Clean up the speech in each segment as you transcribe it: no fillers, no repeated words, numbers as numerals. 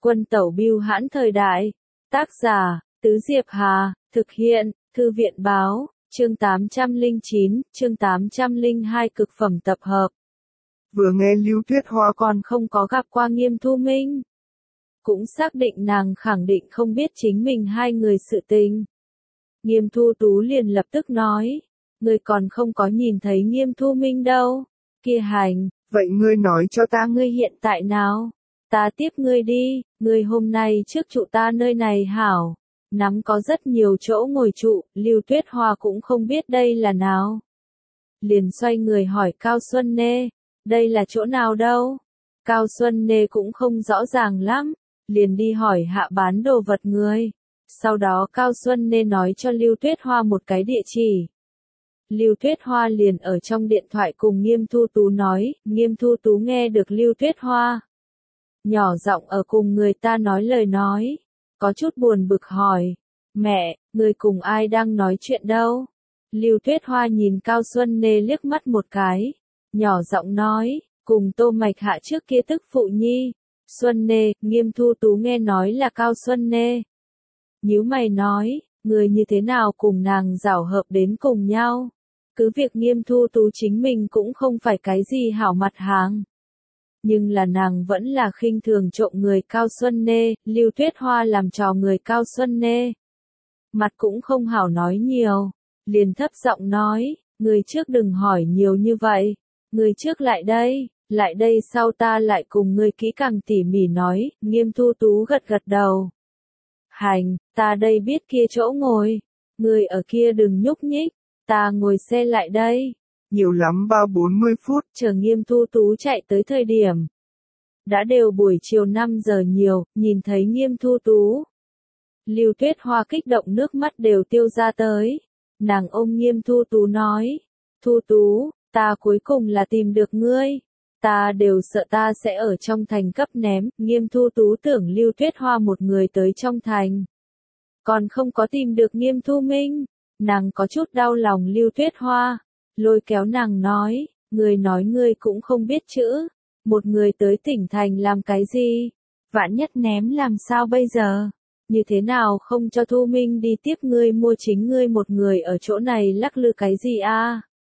Quân tẩu bưu hãn thời đại. Tác giả, Tứ Diệp Hà, thực hiện, Thư viện báo, chương 809, chương 802 cực phẩm tập hợp. Vừa nghe Lưu Tuyết Hoa Còn không có gặp qua Nghiêm Thu Minh. Cũng xác định nàng khẳng định không biết chính mình hai người sự tình. Nghiêm Thu Tú liền lập tức nói, người còn không có nhìn thấy Nghiêm Thu Minh đâu. Kia hành, vậy ngươi nói cho ta ngươi hiện tại nào? Ta tiếp ngươi đi, ngươi hôm nay trước trụ ta nơi này hảo. Nắm có rất nhiều chỗ ngồi trụ, Lưu Tuyết Hoa cũng không biết đây là nào. Liền xoay người hỏi Cao Xuân Nê, đây là chỗ nào đâu? Cao Xuân Nê cũng không rõ ràng lắm, liền đi hỏi hạ bán đồ vật người. Sau đó Cao Xuân Nê nói cho Lưu Tuyết Hoa một cái địa chỉ. Lưu Tuyết Hoa liền ở trong điện thoại cùng Nghiêm Thu Tú nói, Nghiêm Thu Tú nghe được Lưu Tuyết Hoa nhỏ giọng ở cùng người ta nói lời nói, có chút buồn bực hỏi, mẹ, người cùng ai đang nói chuyện đâu? Lưu Tuyết Hoa nhìn Cao Xuân Nê liếc mắt một cái, nhỏ giọng nói, cùng Tô Mạch Hạ trước kia tức phụ nhi. Xuân Nê, Nghiêm Thu Tú nghe nói là Cao Xuân Nê. Nhíu mày nói, người như thế nào cùng nàng giảo hợp đến cùng nhau? Cứ việc Nghiêm Thu Tú chính mình cũng không phải cái gì hảo mặt hàng. Nhưng là nàng vẫn là khinh thường trộm người Cao Xuân Nê, Lưu Tuyết Hoa làm trò người Cao Xuân Nê. Mặt cũng không hảo nói nhiều, liền thấp giọng nói, người trước đừng hỏi nhiều như vậy, người trước lại đây sau ta lại cùng người kỹ càng tỉ mỉ nói. Nghiêm Thu Tú gật gật đầu. Hành, ta đây biết kia chỗ ngồi, người ở kia đừng nhúc nhích, ta ngồi xe lại đây. Nhiều lắm 30-40 phút. Chờ Nghiêm Thu Tú chạy tới thời điểm. Đã đều buổi chiều 5 giờ nhiều, nhìn thấy Nghiêm Thu Tú. Lưu Tuyết Hoa kích động nước mắt đều tiêu ra tới. Nàng ôm Nghiêm Thu Tú nói. Thu Tú, ta cuối cùng là tìm được ngươi. Ta đều sợ ta sẽ ở trong thành cấp ném. Nghiêm Thu Tú tưởng Lưu Tuyết Hoa một người tới trong thành. Còn không có tìm được Nghiêm Thu Minh. Nàng có chút đau lòng Lưu Tuyết Hoa. Lôi kéo nàng nói, ngươi cũng không biết chữ, một người tới tỉnh thành làm cái gì, vạn nhất ném làm sao bây giờ, như thế nào không cho Thu Minh đi tiếp ngươi mua chính ngươi một người ở chỗ này lắc lư cái gì a?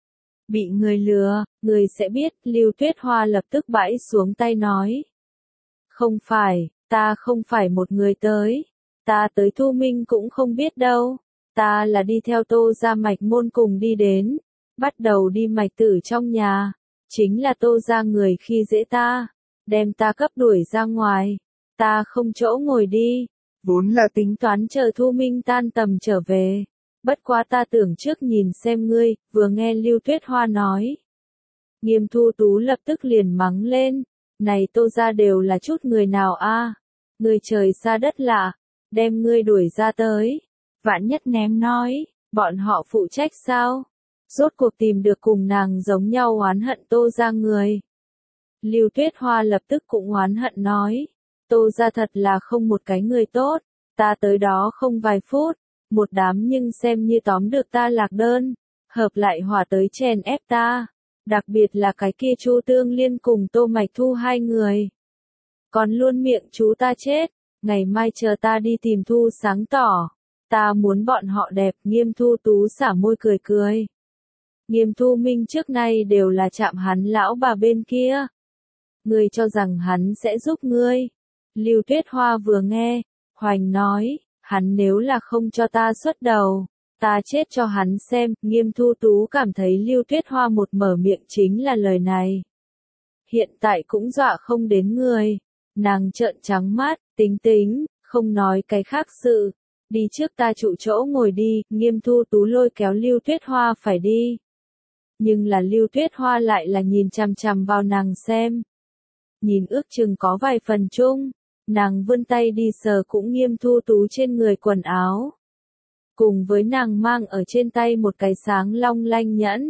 Bị người lừa, ngươi sẽ biết. Lưu Tuyết Hoa lập tức bãi xuống tay nói, không phải, ta không phải một người tới, ta tới Thu Minh cũng không biết đâu, ta là đi theo Tô gia Mạch Môn cùng đi đến. Bắt đầu đi Mạch Tử trong nhà, chính là Tô gia người khi dễ ta, đem ta cấp đuổi ra ngoài, ta không chỗ ngồi đi, vốn là tính toán chờ Thu Minh tan tầm trở về, bất quá ta tưởng trước nhìn xem ngươi. Vừa nghe Lưu Tuyết Hoa nói, Nghiêm Thu Tú lập tức liền mắng lên, này Tô gia đều là chút người nào a? Ngươi trời xa đất lạ, đem ngươi đuổi ra tới, vạn nhất ném nói, bọn họ phụ trách sao? Rốt cuộc tìm được cùng nàng giống nhau oán hận Tô gia người. Lưu Tuyết Hoa lập tức cũng oán hận nói, Tô gia thật là không một cái người tốt, ta tới đó không vài phút, một đám nhưng xem như tóm được ta lạc đơn, hợp lại hòa tới chèn ép ta, đặc biệt là cái kia Chu Tương Liên cùng Tô Mạch Thu hai người. Còn luôn miệng chú ta chết, ngày mai chờ ta đi tìm Thu sáng tỏ, ta muốn bọn họ đẹp. Nghiêm Thu Tú xả môi cười cười. Nghiêm Thu Minh trước nay đều là chạm hắn lão bà bên kia. Ngươi cho rằng hắn sẽ giúp ngươi. Lưu Tuyết Hoa vừa nghe, hoành nói, hắn nếu là không cho ta xuất đầu, ta chết cho hắn xem. Nghiêm Thu Tú cảm thấy Lưu Tuyết Hoa một mở miệng chính là lời này. Hiện tại cũng dọa không đến người. Nàng trợn trắng mắt, tính, không nói cái khác sự. Đi trước ta trụ chỗ ngồi đi. Nghiêm Thu Tú lôi kéo Lưu Tuyết Hoa phải đi. Nhưng là Lưu Tuyết Hoa lại là nhìn chằm chằm vào nàng xem. Nhìn ước chừng có vài phần chung, nàng vươn tay đi sờ cũng Nghiêm Thu Tú trên người quần áo. Cùng với nàng mang ở trên tay một cái sáng long lanh nhẫn.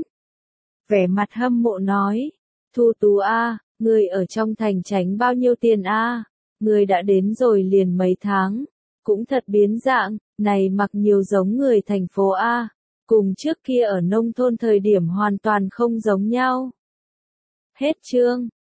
Vẻ mặt hâm mộ nói, Thu Tú a, người ở trong thành tránh bao nhiêu tiền a? Người đã đến rồi liền mấy tháng, cũng thật biến dạng, này mặc nhiều giống người thành phố a. Cùng trước kia ở nông thôn thời điểm hoàn toàn không giống nhau. Hết chương.